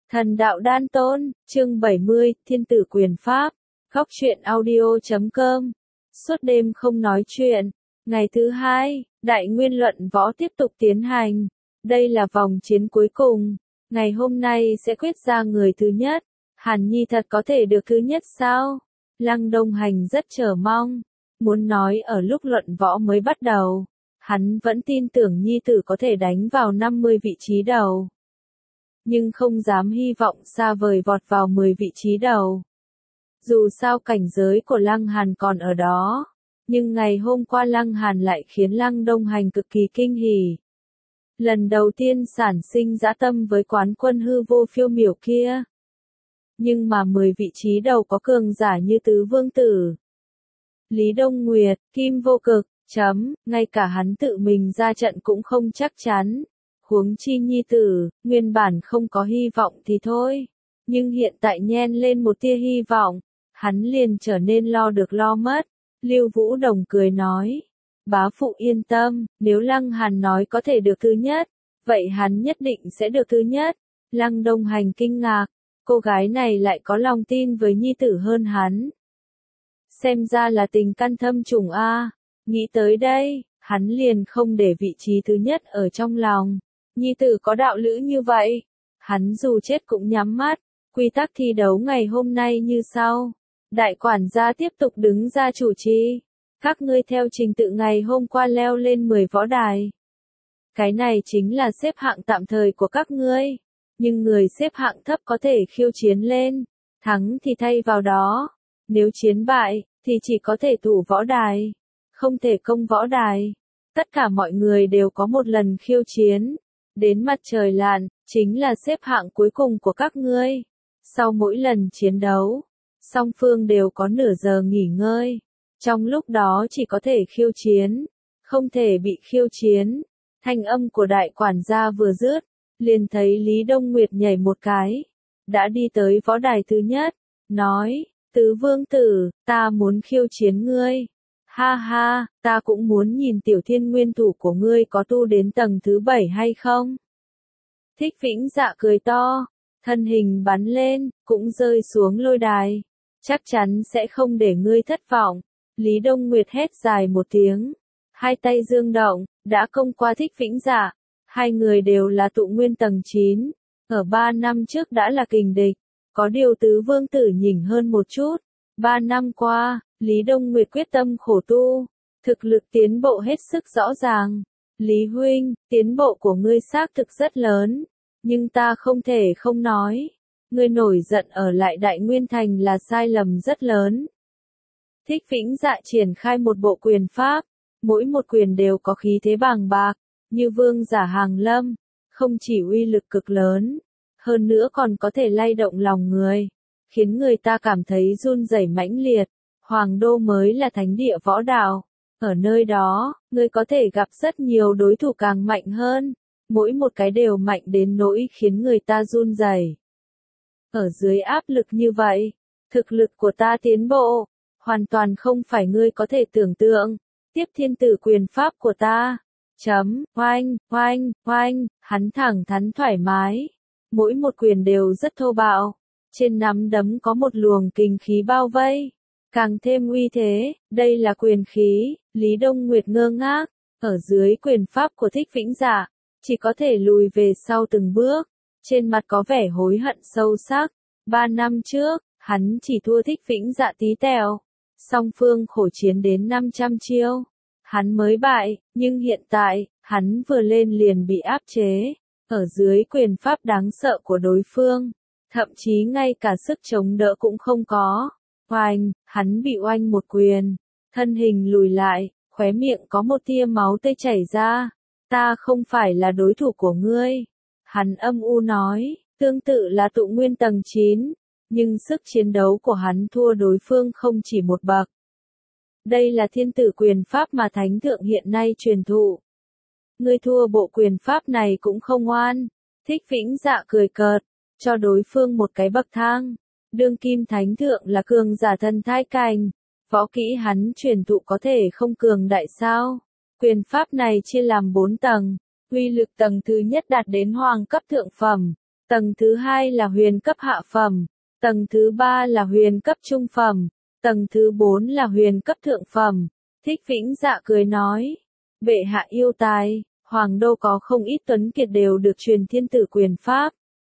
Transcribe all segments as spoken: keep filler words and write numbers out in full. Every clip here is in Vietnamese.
Thần đạo đan tôn, chương bảy mươi, Thiên tử quyền pháp, góc truyện audio chấm com. Suốt đêm không nói chuyện. Ngày thứ hai, đại nguyên luận võ tiếp tục tiến hành. Đây là vòng chiến cuối cùng. Ngày hôm nay sẽ quyết ra người thứ nhất. Hàn Nhi thật có thể được thứ nhất sao? Lăng Đông Hành rất chờ mong. Muốn nói ở lúc luận võ mới bắt đầu, hắn vẫn tin tưởng Nhi tử có thể đánh vào năm mươi vị trí đầu. Nhưng không dám hy vọng xa vời vọt vào mười vị trí đầu. Dù sao cảnh giới của Lăng Hàn còn ở đó, nhưng ngày hôm qua Lăng Hàn lại khiến Lăng Đông Hành cực kỳ kinh hỉ. Lần đầu tiên sản sinh dã tâm với quán quân hư vô phiêu miểu kia. Nhưng mà mười vị trí đầu có cường giả như Tứ Vương Tử, Lý Đông Nguyệt, Kim Vô Cực, chấm, ngay cả hắn tự mình ra trận cũng không chắc chắn. Huống chi Nhi tử, nguyên bản không có hy vọng thì thôi. Nhưng hiện tại nhen lên một tia hy vọng, hắn liền trở nên lo được lo mất. Lưu Vũ Đồng cười nói, bá phụ yên tâm, nếu Lăng Hàn nói có thể được thứ nhất, vậy hắn nhất định sẽ được thứ nhất. Lăng Đông Hành kinh ngạc, cô gái này lại có lòng tin với Nhi tử hơn hắn. Xem ra là tình căn thâm trùng a. Nghĩ tới đây, hắn liền không để vị trí thứ nhất ở trong lòng. Nhi tử có đạo lữ như vậy, hắn dù chết cũng nhắm mắt. Quy tắc thi đấu ngày hôm nay như sau. Đại quản gia tiếp tục đứng ra chủ trì. Các ngươi theo trình tự ngày hôm qua leo lên mười võ đài. Cái này chính là xếp hạng tạm thời của các ngươi. Nhưng người xếp hạng thấp có thể khiêu chiến lên. Thắng thì thay vào đó. Nếu chiến bại, thì chỉ có thể thủ võ đài. Không thể công võ đài. Tất cả mọi người đều có một lần khiêu chiến. Đến mặt trời lặn, chính là xếp hạng cuối cùng của các ngươi. Sau mỗi lần chiến đấu, song phương đều có nửa giờ nghỉ ngơi. Trong lúc đó chỉ có thể khiêu chiến, không thể bị khiêu chiến. Thanh âm của đại quản gia vừa dứt, liền thấy Lý Đông Nguyệt nhảy một cái, đã đi tới võ đài thứ nhất, nói, Tứ Vương Tử, ta muốn khiêu chiến ngươi. Ha ha, ta cũng muốn nhìn tiểu thiên nguyên thủ của ngươi có tu đến tầng thứ bảy hay không. Thích Vĩnh Dạ cười to, thân hình bắn lên, cũng rơi xuống lôi đài. Chắc chắn sẽ không để ngươi thất vọng. Lý Đông Nguyệt hét dài một tiếng. Hai tay dương động, đã công qua Thích Vĩnh Dạ. Hai người đều là tụ nguyên tầng chín. Ở ba năm trước đã là kình địch. Có điều Tứ Vương Tử nhỉnh hơn một chút. Ba năm qua, Lý Đông Nguyệt quyết tâm khổ tu. Thực lực tiến bộ hết sức rõ ràng. Lý huynh, tiến bộ của ngươi xác thực rất lớn. Nhưng ta không thể không nói. Ngươi nổi giận ở lại Đại Nguyên Thành là sai lầm rất lớn. Thích Vĩnh Dạ triển khai một bộ quyền pháp. Mỗi một quyền đều có khí thế bàng bạc. Như vương giả hàng lâm. Không chỉ uy lực cực lớn. Hơn nữa còn có thể lay động lòng người. Khiến người ta cảm thấy run rẩy mãnh liệt. Hoàng đô mới là thánh địa võ đạo. Ở nơi đó, ngươi có thể gặp rất nhiều đối thủ càng mạnh hơn. Mỗi một cái đều mạnh đến nỗi khiến người ta run rẩy. Ở dưới áp lực như vậy, thực lực của ta tiến bộ, hoàn toàn không phải ngươi có thể tưởng tượng. Tiếp thiên tử quyền pháp của ta. Chấm, oanh, oanh, oanh, hắn thẳng thắn thoải mái. Mỗi một quyền đều rất thô bạo. Trên nắm đấm có một luồng kinh khí bao vây. Càng thêm uy thế, đây là quyền khí. Lý Đông Nguyệt ngơ ngác. Ở dưới quyền pháp của Thích Vĩnh Dạ, chỉ có thể lùi về sau từng bước. Trên mặt có vẻ hối hận sâu sắc. Ba năm trước, hắn chỉ thua Thích Vĩnh Dạ tí tẹo. Song phương khổ chiến đến năm trăm chiêu. Hắn mới bại, nhưng hiện tại, hắn vừa lên liền bị áp chế. Ở dưới quyền pháp đáng sợ của đối phương. Thậm chí ngay cả sức chống đỡ cũng không có. Oanh, hắn bị oanh một quyền. Thân hình lùi lại, khóe miệng có một tia máu tươi chảy ra. Ta không phải là đối thủ của ngươi. Hắn âm u nói, tương tự là tụ nguyên tầng chín. Nhưng sức chiến đấu của hắn thua đối phương không chỉ một bậc. Đây là thiên tử quyền pháp mà thánh thượng hiện nay truyền thụ. Ngươi thua bộ quyền pháp này cũng không oan. Thích Vĩnh Dạ cười cợt, cho đối phương một cái bậc thang. Đương kim thánh thượng là cường giả thần thai cảnh. Võ kỹ hắn truyền thụ có thể không cường đại sao. Quyền pháp này chia làm bốn tầng. Uy lực tầng thứ nhất đạt đến hoàng cấp thượng phẩm. Tầng thứ hai là huyền cấp hạ phẩm, tầng thứ ba là huyền cấp trung phẩm, tầng thứ bốn là huyền cấp thượng phẩm. Thích Vĩnh Dạ cười nói, bệ hạ yêu tài, hoàng đô có không ít tuấn kiệt đều được truyền thiên tử quyền pháp.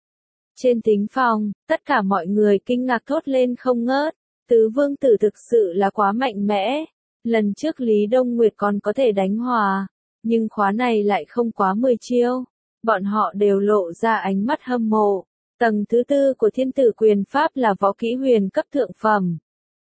Trên thính phòng, tất cả mọi người kinh ngạc thốt lên không ngớt, tứ vương tử thực sự là quá mạnh mẽ. Lần trước Lý Đông Nguyệt còn có thể đánh hòa, nhưng khóa này lại không quá mười chiêu. Bọn họ đều lộ ra ánh mắt hâm mộ. Tầng thứ tư của thiên tử quyền pháp là võ kỹ huyền cấp thượng phẩm.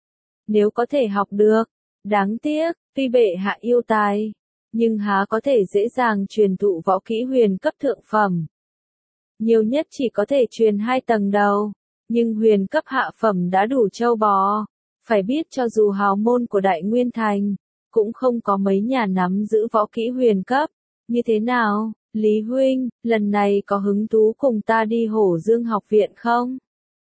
Nếu có thể học được, đáng tiếc, tuy bệ hạ yêu tài, nhưng há có thể dễ dàng truyền thụ võ kỹ huyền cấp thượng phẩm. Nhiều nhất chỉ có thể truyền hai tầng đầu, nhưng huyền cấp hạ phẩm đã đủ châu bò. Phải biết cho dù hào môn của Đại Nguyên Thành, cũng không có mấy nhà nắm giữ võ kỹ huyền cấp. Như thế nào, Lý Huynh, lần này có hứng thú cùng ta đi Hổ Dương học viện không?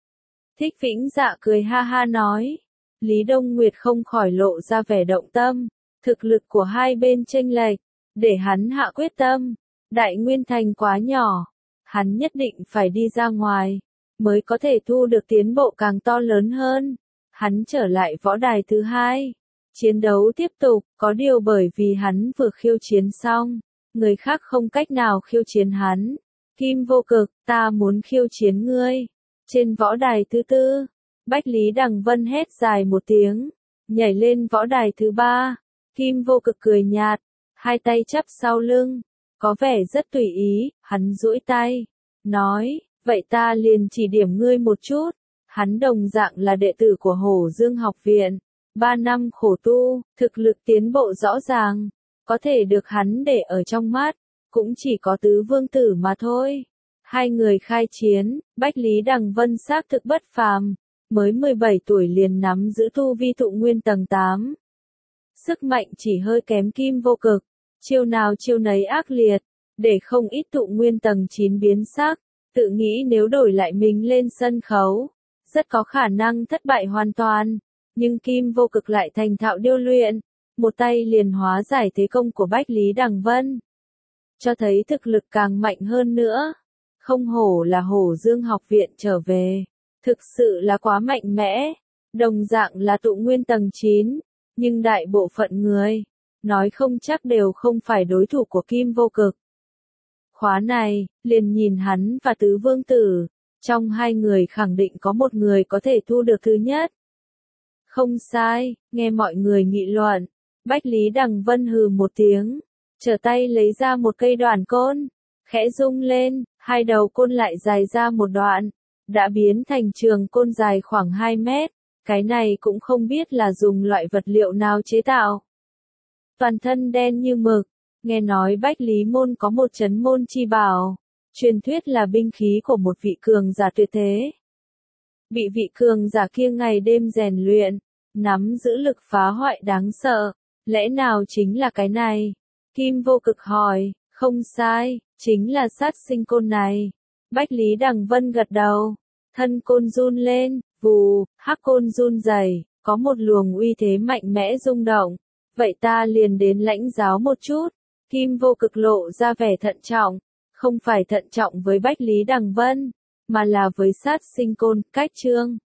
Thích Vĩnh Dạ cười ha ha nói. Lý Đông Nguyệt không khỏi lộ ra vẻ động tâm. Thực lực của hai bên chênh lệch, để hắn hạ quyết tâm. Đại Nguyên Thành quá nhỏ, hắn nhất định phải đi ra ngoài, mới có thể thu được tiến bộ càng to lớn hơn. Hắn trở lại võ đài thứ hai. Chiến đấu tiếp tục, có điều bởi vì hắn vừa khiêu chiến xong, người khác không cách nào khiêu chiến hắn. Kim Vô Cực, ta muốn khiêu chiến ngươi. Trên võ đài thứ tư, Bách Lý Đằng Vân hét dài một tiếng, nhảy lên võ đài thứ ba. Kim Vô Cực cười nhạt, hai tay chắp sau lưng, có vẻ rất tùy ý, hắn duỗi tay, nói, vậy ta liền chỉ điểm ngươi một chút. Hắn đồng dạng là đệ tử của Hổ Dương học viện, ba năm khổ tu, thực lực tiến bộ rõ ràng, có thể được hắn để ở trong mắt, cũng chỉ có tứ vương tử mà thôi. Hai người khai chiến, Bách Lý Đằng Vân xác thực bất phàm, mới mười bảy tuổi liền nắm giữ tu vi tụ nguyên tầng tám. Sức mạnh chỉ hơi kém Kim Vô Cực, chiêu nào chiêu nấy ác liệt, để không ít tụ nguyên tầng chín biến sắc, tự nghĩ nếu đổi lại mình lên sân khấu, rất có khả năng thất bại hoàn toàn. Nhưng Kim Vô Cực lại thành thạo điêu luyện, một tay liền hóa giải thế công của Bách Lý Đằng Vân, cho thấy thực lực càng mạnh hơn nữa. Không hổ là Hổ Dương học viện trở về, thực sự là quá mạnh mẽ. Đồng dạng là tụ nguyên tầng chín, nhưng đại bộ phận người, nói không chắc đều không phải đối thủ của Kim Vô Cực. Khóa này, liền nhìn hắn và tứ vương tử, trong hai người khẳng định có một người có thể thu được thứ nhất. Không sai, nghe mọi người nghị luận, Bách Lý Đằng Vân hừ một tiếng, trở tay lấy ra một cây đoàn côn, khẽ rung lên, hai đầu côn lại dài ra một đoạn, đã biến thành trường côn dài khoảng hai mét, cái này cũng không biết là dùng loại vật liệu nào chế tạo. Toàn thân đen như mực, nghe nói Bách Lý môn có một chấn môn chi bảo, truyền thuyết là binh khí của một vị cường giả tuyệt thế. Bị vị cường giả kia ngày đêm rèn luyện, nắm giữ lực phá hoại đáng sợ, lẽ nào chính là cái này? Kim Vô Cực hỏi, không sai, chính là sát sinh côn này. Bách Lý Đằng Vân gật đầu, thân côn run lên, vù, hắc côn run rẩy, có một luồng uy thế mạnh mẽ rung động. Vậy ta liền đến lãnh giáo một chút. Kim Vô Cực lộ ra vẻ thận trọng, không phải thận trọng với Bách Lý Đằng Vân, mà là với sát sinh côn, cách chương.